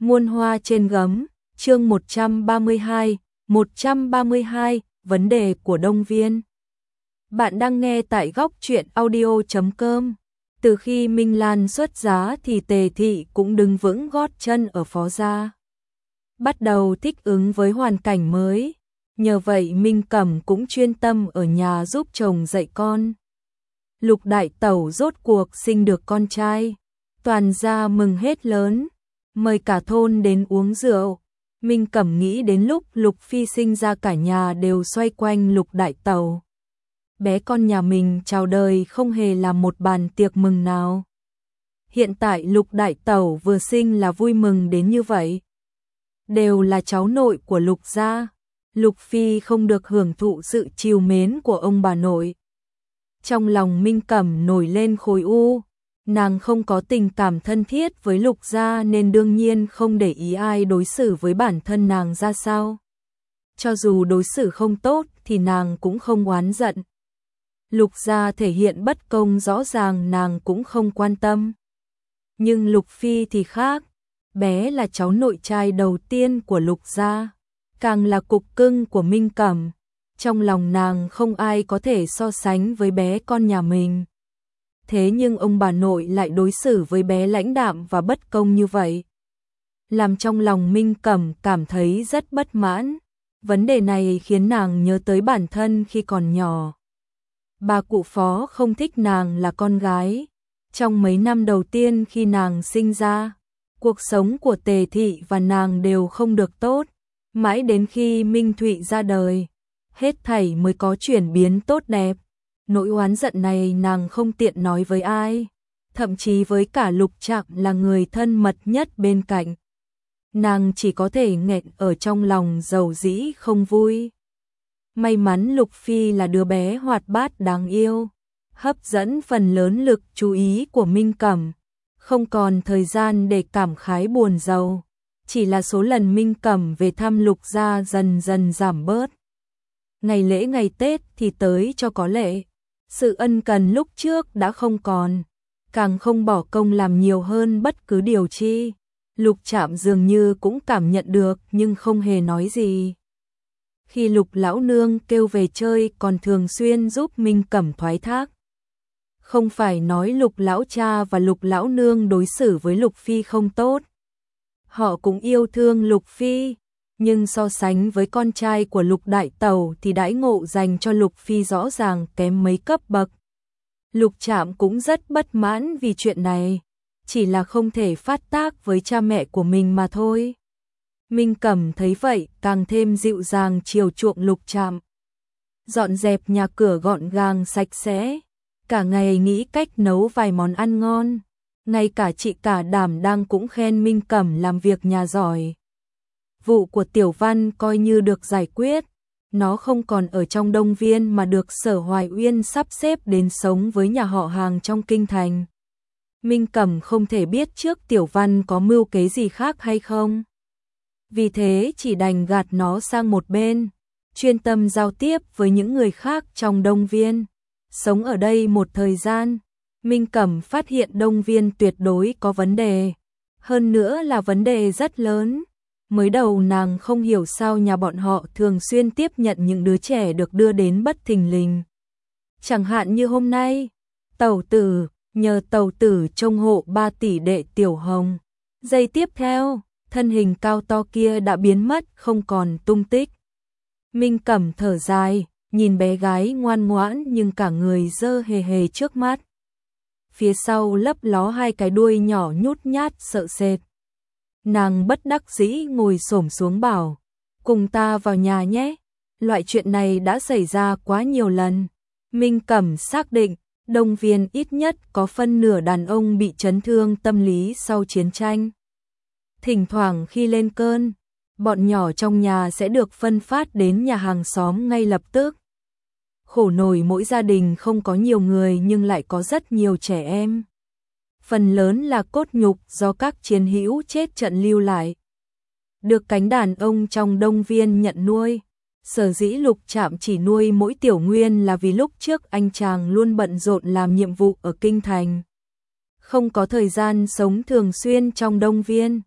Muôn hoa trên gấm, chương 132, vấn đề của Đông Viên. Bạn đang nghe tại góc truyện audio.com. Từ khi Minh Lan xuất giá thì Tề Thị cũng đứng vững gót chân ở Phó gia. Bắt đầu thích ứng với hoàn cảnh mới. Nhờ vậy Minh Cẩm cũng chuyên tâm ở nhà giúp chồng dạy con. Lục đại tẩu rốt cuộc sinh được con trai. Toàn gia mừng hết lớn, mời cả thôn đến uống rượu. Minh Cẩm nghĩ đến lúc Lục Phi sinh ra cả nhà đều xoay quanh Lục đại tẩu. Bé con nhà mình chào đời không hề làm một bàn tiệc mừng nào. Hiện tại Lục đại tẩu vừa sinh là vui mừng đến như vậy. Đều là cháu nội của Lục gia. Lục Phi không được hưởng thụ sự trìu mến của ông bà nội. Trong lòng Minh Cẩm nổi lên khối u. Nàng không có tình cảm thân thiết với Lục gia nên đương nhiên không để ý ai đối xử với bản thân nàng ra sao. Cho dù đối xử không tốt thì nàng cũng không oán giận. Lục gia thể hiện bất công rõ ràng nàng cũng không quan tâm. Nhưng Lục Phi thì khác. Bé là cháu nội trai đầu tiên của Lục gia, càng là cục cưng của Minh Cẩm. Trong lòng nàng không ai có thể so sánh với bé con nhà mình. Thế nhưng ông bà nội lại đối xử với bé lãnh đạm và bất công như vậy, làm trong lòng Minh Cẩm cảm thấy rất bất mãn. Vấn đề này khiến nàng nhớ tới bản thân khi còn nhỏ. Bà cụ Phó không thích nàng là con gái. Trong mấy năm đầu tiên khi nàng sinh ra, cuộc sống của Tề Thị và nàng đều không được tốt. Mãi đến khi Minh Thụy ra đời, hết thảy mới có chuyển biến tốt đẹp. Nỗi oán giận này nàng không tiện nói với ai, thậm chí với cả Lục Trạm là người thân mật nhất bên cạnh. Nàng chỉ có thể nghẹn ở trong lòng dầu dĩ không vui. May mắn Lục Phi là đứa bé hoạt bát đáng yêu, hấp dẫn phần lớn lực chú ý của Minh Cẩm, không còn thời gian để cảm khái buồn rầu. Chỉ là số lần Minh Cẩm về thăm Lục gia dần dần giảm bớt. Ngày lễ ngày Tết thì tới cho có lệ. Sự ân cần lúc trước đã không còn, càng không bỏ công làm nhiều hơn bất cứ điều chi. Lục Trạm dường như cũng cảm nhận được nhưng không hề nói gì. Khi Lục lão nương kêu về chơi còn thường xuyên giúp Minh Cẩm thoái thác. Không phải nói Lục lão cha và Lục lão nương đối xử với Lục Phi không tốt. Họ cũng yêu thương Lục Phi, nhưng so sánh với con trai của Lục đại tẩu thì đãi ngộ dành cho Lục Phi rõ ràng kém mấy cấp bậc. Lục Trạm cũng rất bất mãn vì chuyện này, chỉ là không thể phát tác với cha mẹ của mình mà thôi. Minh Cẩm thấy vậy càng thêm dịu dàng chiều chuộng Lục Trạm. Dọn dẹp nhà cửa gọn gàng sạch sẽ, cả ngày nghĩ cách nấu vài món ăn ngon. Ngay cả chị cả Đảm đang cũng khen Minh Cẩm làm việc nhà giỏi. Vụ của Tiểu Văn coi như được giải quyết, nó không còn ở trong Đông Viên mà được Sở Hoài Uyên sắp xếp đến sống với nhà họ hàng trong kinh thành. Minh Cẩm không thể biết trước Tiểu Văn có mưu kế gì khác hay không. Vì thế chỉ đành gạt nó sang một bên, chuyên tâm giao tiếp với những người khác trong Đông Viên. Sống ở đây một thời gian, Minh Cẩm phát hiện Đông Viên tuyệt đối có vấn đề, hơn nữa là vấn đề rất lớn. Mới đầu nàng không hiểu sao nhà bọn họ thường xuyên tiếp nhận những đứa trẻ được đưa đến bất thình lình. Chẳng hạn như hôm nay, Tẩu Tử, nhờ Tẩu Tử trông hộ 3 tỷ đệ Tiểu Hồng. Giây tiếp theo, thân hình cao to kia đã biến mất không còn tung tích. Minh Cẩm thở dài, nhìn bé gái ngoan ngoãn nhưng cả người dơ hề hề trước mắt. Phía sau lấp ló 2 cái đuôi nhỏ nhút nhát sợ sệt. Nàng bất đắc dĩ ngồi xổm xuống bảo, cùng ta vào nhà nhé. Loại chuyện này đã xảy ra quá nhiều lần. Minh Cẩm xác định, Đông Viên ít nhất có phân nửa đàn ông bị chấn thương tâm lý sau chiến tranh. Thỉnh thoảng khi lên cơn, bọn nhỏ trong nhà sẽ được phân phát đến nhà hàng xóm ngay lập tức. Khổ nổi mỗi gia đình không có nhiều người nhưng lại có rất nhiều trẻ em. Phần lớn là cốt nhục do các chiến hữu chết trận lưu lại. Được cánh đàn ông trong Đông Viên nhận nuôi. Sở dĩ Lục Trạm chỉ nuôi mỗi Tiểu Nguyên là vì lúc trước anh chàng luôn bận rộn làm nhiệm vụ ở kinh thành. Không có thời gian sống thường xuyên trong Đông Viên.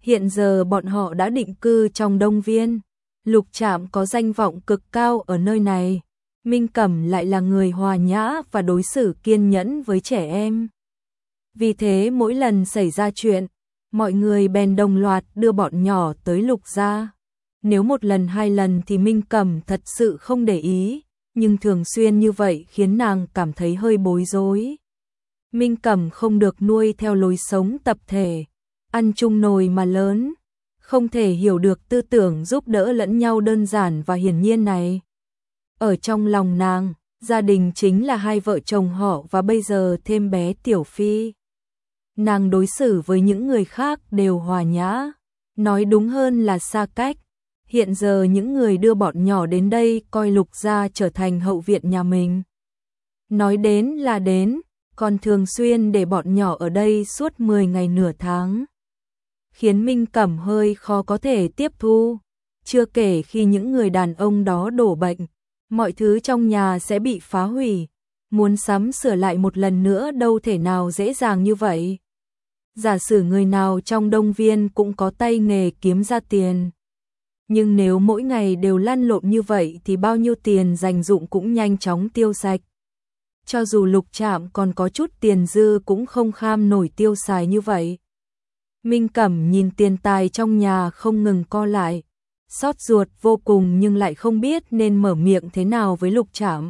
Hiện giờ bọn họ đã định cư trong Đông Viên. Lục Trạm có danh vọng cực cao ở nơi này. Minh Cẩm lại là người hòa nhã và đối xử kiên nhẫn với trẻ em. Vì thế mỗi lần xảy ra chuyện, mọi người bèn đồng loạt đưa bọn nhỏ tới Lục gia. Nếu một lần hai lần thì Minh Cẩm thật sự không để ý, nhưng thường xuyên như vậy khiến nàng cảm thấy hơi bối rối. Minh Cẩm không được nuôi theo lối sống tập thể, ăn chung nồi mà lớn, không thể hiểu được tư tưởng giúp đỡ lẫn nhau đơn giản và hiển nhiên này. Ở trong lòng nàng, gia đình chính là hai vợ chồng họ và bây giờ thêm bé Tiểu Phi. Nàng đối xử với những người khác đều hòa nhã, nói đúng hơn là xa cách. Hiện giờ những người đưa bọn nhỏ đến đây coi Lục gia trở thành hậu viện nhà mình. Nói đến là đến, còn thường xuyên để bọn nhỏ ở đây suốt 10 ngày nửa tháng. Khiến Minh Cẩm hơi khó có thể tiếp thu. Chưa kể khi những người đàn ông đó đổ bệnh, mọi thứ trong nhà sẽ bị phá hủy. Muốn sắm sửa lại một lần nữa đâu thể nào dễ dàng như vậy. Giả sử người nào trong Đông Viên cũng có tay nghề kiếm ra tiền. Nhưng nếu mỗi ngày đều lăn lộn như vậy thì bao nhiêu tiền dành dụm cũng nhanh chóng tiêu sạch. Cho dù Lục Trạm còn có chút tiền dư cũng không kham nổi tiêu xài như vậy. Minh Cẩm nhìn tiền tài trong nhà không ngừng co lại, xót ruột vô cùng nhưng lại không biết nên mở miệng thế nào với Lục Trạm.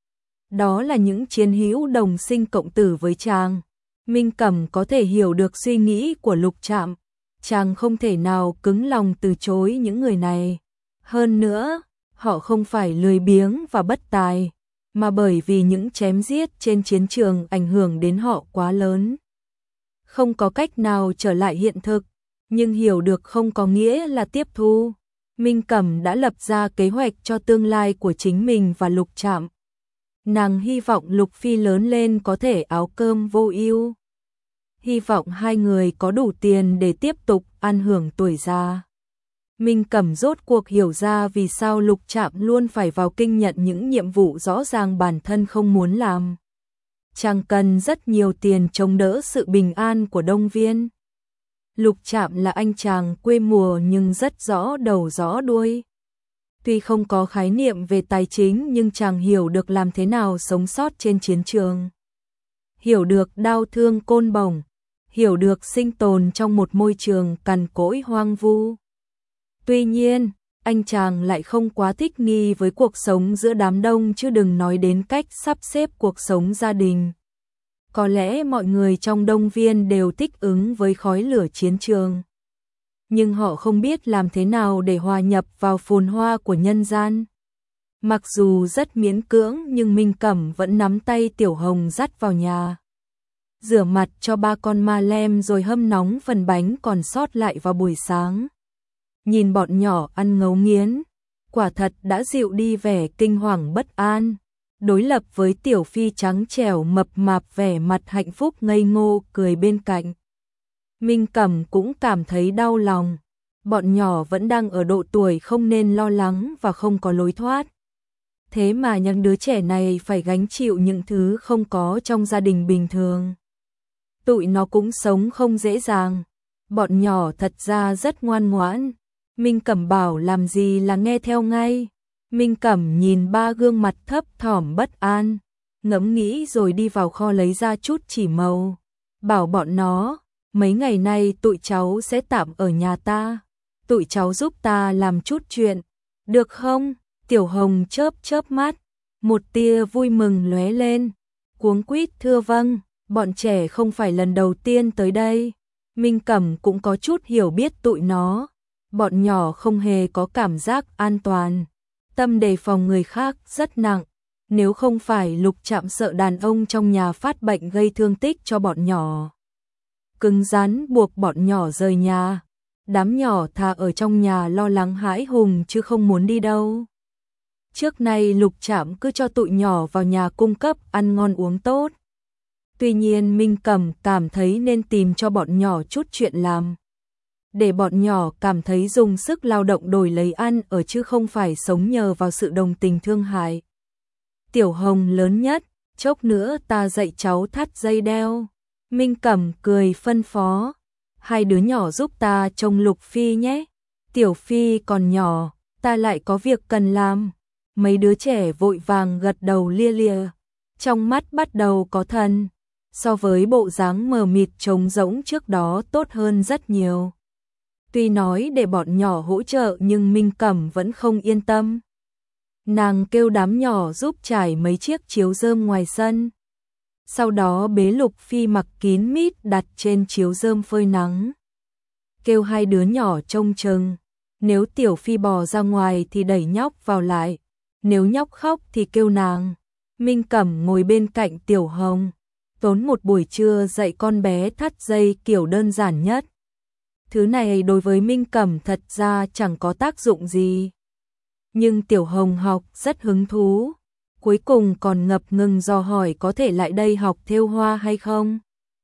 Đó là những chiến hữu đồng sinh cộng tử với chàng. Minh Cẩm có thể hiểu được suy nghĩ của Lục Trạm. Chàng không thể nào cứng lòng từ chối những người này. Hơn nữa, họ không phải lười biếng và bất tài, mà bởi vì những chém giết trên chiến trường ảnh hưởng đến họ quá lớn. Không có cách nào trở lại hiện thực, nhưng hiểu được không có nghĩa là tiếp thu. Minh Cẩm đã lập ra kế hoạch cho tương lai của chính mình và Lục Trạm. Nàng hy vọng Lục Phi lớn lên có thể áo cơm vô ưu. Hy vọng hai người có đủ tiền để tiếp tục ăn hưởng tuổi già. Minh Cẩm rốt cuộc hiểu ra vì sao Lục Trạm luôn phải vào kinh nhận những nhiệm vụ rõ ràng bản thân không muốn làm. Chàng cần rất nhiều tiền chống đỡ sự bình an của Đông Viên. Lục Trạm là anh chàng quê mùa nhưng rất rõ đầu rõ đuôi. Tuy không có khái niệm về tài chính nhưng chàng hiểu được làm thế nào sống sót trên chiến trường. Hiểu được đau thương côn bổng, hiểu được sinh tồn trong một môi trường cằn cỗi hoang vu. Tuy nhiên, anh chàng lại không quá thích nghi với cuộc sống giữa đám đông chứ đừng nói đến cách sắp xếp cuộc sống gia đình. Có lẽ mọi người trong Đông Viên đều thích ứng với khói lửa chiến trường. Nhưng họ không biết làm thế nào để hòa nhập vào phồn hoa của nhân gian. Mặc dù rất miễn cưỡng nhưng Minh Cẩm vẫn nắm tay Tiểu Hồng dắt vào nhà. Rửa mặt cho ba con ma lem rồi hâm nóng phần bánh còn sót lại vào buổi sáng. Nhìn bọn nhỏ ăn ngấu nghiến, quả thật đã dịu đi vẻ kinh hoàng bất an. Đối lập với Tiểu Phi trắng trẻo mập mạp vẻ mặt hạnh phúc ngây ngô cười bên cạnh. Minh Cẩm cũng cảm thấy đau lòng. Bọn nhỏ vẫn đang ở độ tuổi không nên lo lắng và không có lối thoát. Thế mà những đứa trẻ này phải gánh chịu những thứ không có trong gia đình bình thường. Tụi nó cũng sống không dễ dàng. Bọn nhỏ thật ra rất ngoan ngoãn. Minh Cẩm bảo làm gì là nghe theo ngay. Minh Cẩm nhìn ba gương mặt thấp thỏm bất an, ngẫm nghĩ rồi đi vào kho lấy ra chút chỉ màu. Bảo bọn nó, mấy ngày nay tụi cháu sẽ tạm ở nhà ta. Tụi cháu giúp ta làm chút chuyện, được không? Tiểu Hồng chớp chớp mắt, một tia vui mừng lóe lên. Cuống quýt thưa vâng, bọn trẻ không phải lần đầu tiên tới đây. Minh Cẩm cũng có chút hiểu biết tụi nó. Bọn nhỏ không hề có cảm giác an toàn. Tâm đề phòng người khác rất nặng. Nếu không phải Lục Trạm sợ đàn ông trong nhà phát bệnh gây thương tích cho bọn nhỏ, cứng rắn buộc bọn nhỏ rời nhà. Đám nhỏ thà ở trong nhà lo lắng hãi hùng chứ không muốn đi đâu. Trước nay Lục Trạm cứ cho tụi nhỏ vào nhà cung cấp ăn ngon uống tốt. Tuy nhiên Minh Cẩm cảm thấy nên tìm cho bọn nhỏ chút chuyện làm. Để bọn nhỏ cảm thấy dùng sức lao động đổi lấy ăn ở chứ không phải sống nhờ vào sự đồng tình thương hại. Tiểu Hồng lớn nhất, chốc nữa ta dạy cháu thắt dây đeo. Minh Cẩm cười phân phó. hai đứa nhỏ giúp ta trông Lục Phi nhé. Tiểu Phi còn nhỏ, ta lại có việc cần làm. Mấy đứa trẻ vội vàng gật đầu lia lịa, trong mắt bắt đầu có thần, so với bộ dáng mờ mịt trống rỗng trước đó tốt hơn rất nhiều. Tuy nói để bọn nhỏ hỗ trợ nhưng Minh Cẩm vẫn không yên tâm. Nàng kêu đám nhỏ giúp trải mấy chiếc chiếu rơm ngoài sân. Sau đó bế Lục Phi mặc kín mít đặt trên chiếu rơm phơi nắng. Kêu hai đứa nhỏ trông chừng, nếu Tiểu Phi bò ra ngoài thì đẩy nhóc vào lại, nếu nhóc khóc thì kêu nàng. Minh Cẩm ngồi bên cạnh Tiểu Hồng, tốn một buổi trưa dạy con bé thắt dây kiểu đơn giản nhất. Thứ này đối với Minh Cẩm thật ra chẳng có tác dụng gì. Nhưng Tiểu Hồng học rất hứng thú, cuối cùng còn ngập ngừng dò hỏi có thể lại đây học thêu hoa hay không.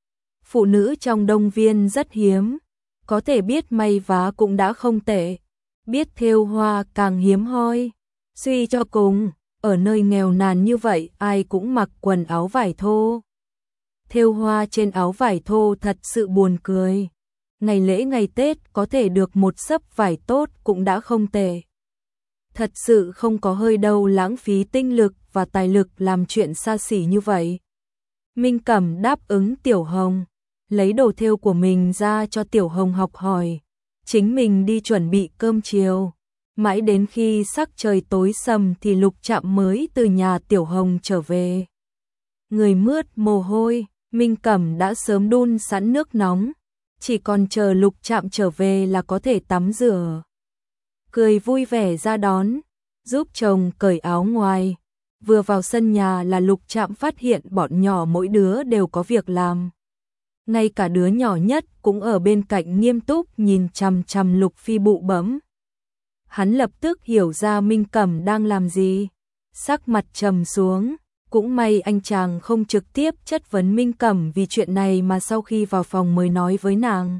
Phụ nữ trong Đông Viên rất hiếm, có thể biết may vá cũng đã không tệ, biết thêu hoa càng hiếm hoi. Suy cho cùng, ở nơi nghèo nàn như vậy ai cũng mặc quần áo vải thô. Thêu hoa trên áo vải thô thật sự buồn cười. Ngày lễ ngày Tết có thể được một xấp vải tốt cũng đã không tệ. Thật sự không có hơi đâu lãng phí tinh lực và tài lực làm chuyện xa xỉ như vậy. Minh Cẩm đáp ứng Tiểu Hồng, lấy đồ thêu của mình ra cho Tiểu Hồng học hỏi, chính mình đi chuẩn bị cơm chiều. Mãi đến khi sắc trời tối sầm thì Lục Trạm mới từ nhà Tiểu Hồng trở về. Người mướt mồ hôi, Minh Cẩm đã sớm đun sẵn nước nóng, chỉ còn chờ Lục Trạm trở về là có thể tắm rửa. Cười vui vẻ ra đón, giúp chồng cởi áo ngoài. Vừa vào sân nhà là Lục Trạm phát hiện bọn nhỏ mỗi đứa đều có việc làm. Ngay cả đứa nhỏ nhất cũng ở bên cạnh nghiêm túc nhìn chằm chằm Lục Phi bụ bẫm. Hắn lập tức hiểu ra Minh Cẩm đang làm gì, sắc mặt trầm xuống. Cũng may anh chàng không trực tiếp chất vấn Minh Cẩm vì chuyện này mà sau khi vào phòng mới nói với nàng.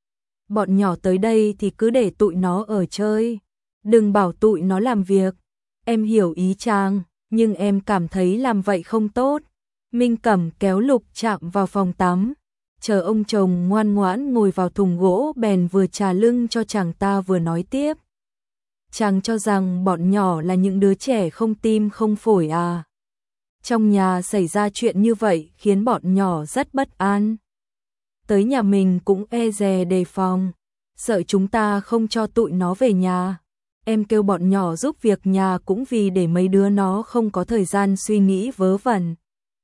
Bọn nhỏ tới đây thì cứ để tụi nó ở chơi, đừng bảo tụi nó làm việc. Em hiểu ý chàng, nhưng em cảm thấy làm vậy không tốt. Minh Cẩm kéo Lục Trạm vào phòng tắm, chờ ông chồng ngoan ngoãn ngồi vào thùng gỗ bèn vừa trà lưng cho chàng ta vừa nói tiếp. Chàng cho rằng bọn nhỏ là những đứa trẻ không tim không phổi à? Trong nhà xảy ra chuyện như vậy khiến bọn nhỏ rất bất an. Tới nhà mình cũng e dè đề phòng, sợ chúng ta không cho tụi nó về nhà. Em kêu bọn nhỏ giúp việc nhà cũng vì để mấy đứa nó không có thời gian suy nghĩ vớ vẩn.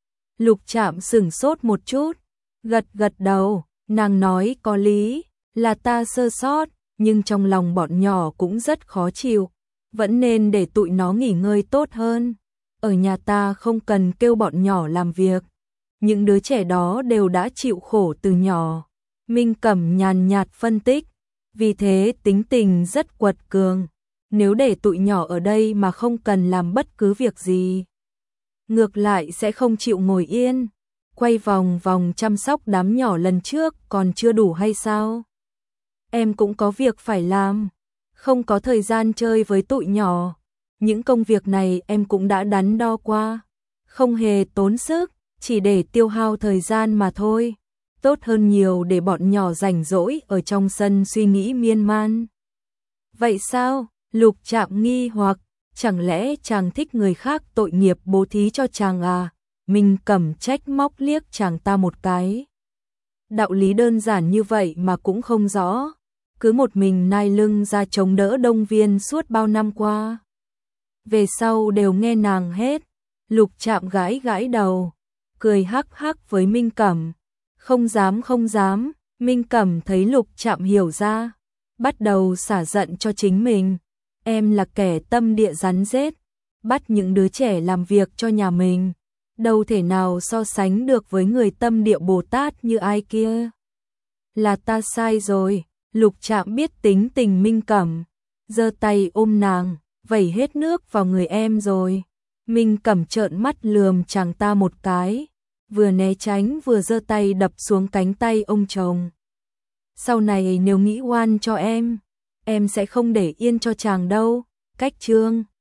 Lục Trạm sửng sốt một chút, gật gật đầu, nàng nói có lý, là ta sơ sót, nhưng trong lòng bọn nhỏ cũng rất khó chịu, vẫn nên để tụi nó nghỉ ngơi tốt hơn. Ở nhà ta không cần kêu bọn nhỏ làm việc, những đứa trẻ đó đều đã chịu khổ từ nhỏ. Minh Cẩm nhàn nhạt phân tích, vì thế tính tình rất quật cường, nếu để tụi nhỏ ở đây mà không cần làm bất cứ việc gì, ngược lại sẽ không chịu ngồi yên. Quay vòng vòng chăm sóc đám nhỏ lần trước còn chưa đủ hay sao? Em cũng có việc phải làm, không có thời gian chơi với tụi nhỏ. Những công việc này em cũng đã đắn đo qua, không hề tốn sức, chỉ để tiêu hao thời gian mà thôi. Tốt hơn nhiều để bọn nhỏ rảnh rỗi ở trong sân suy nghĩ miên man. Vậy sao? Lục Trạm nghi hoặc, chẳng lẽ chàng thích người khác tội nghiệp bố thí cho chàng à? Minh Cẩm trách móc liếc chàng ta một cái. Đạo lý đơn giản như vậy mà cũng không rõ, cứ một mình nai lưng ra chống đỡ Đông Viên suốt bao năm qua. Về sau đều nghe nàng hết. Lục Trạm gãi gãi đầu, cười hắc hắc với Minh Cẩm. Không dám không dám. Minh Cẩm thấy Lục Trạm hiểu ra, bắt đầu xả giận cho chính mình. Em là kẻ tâm địa rắn rết, bắt những đứa trẻ làm việc cho nhà mình, đâu thể nào so sánh được với người tâm địa Bồ Tát như ai kia. Là ta sai rồi. Lục Trạm biết tính tình Minh Cẩm, giơ tay ôm nàng, vẩy hết nước vào người em rồi. Minh Cẩm trợn mắt lườm chàng ta một cái, vừa né tránh vừa giơ tay đập xuống cánh tay ông chồng. Sau này nếu nghĩ oan cho em sẽ không để yên cho chàng đâu. Cách chương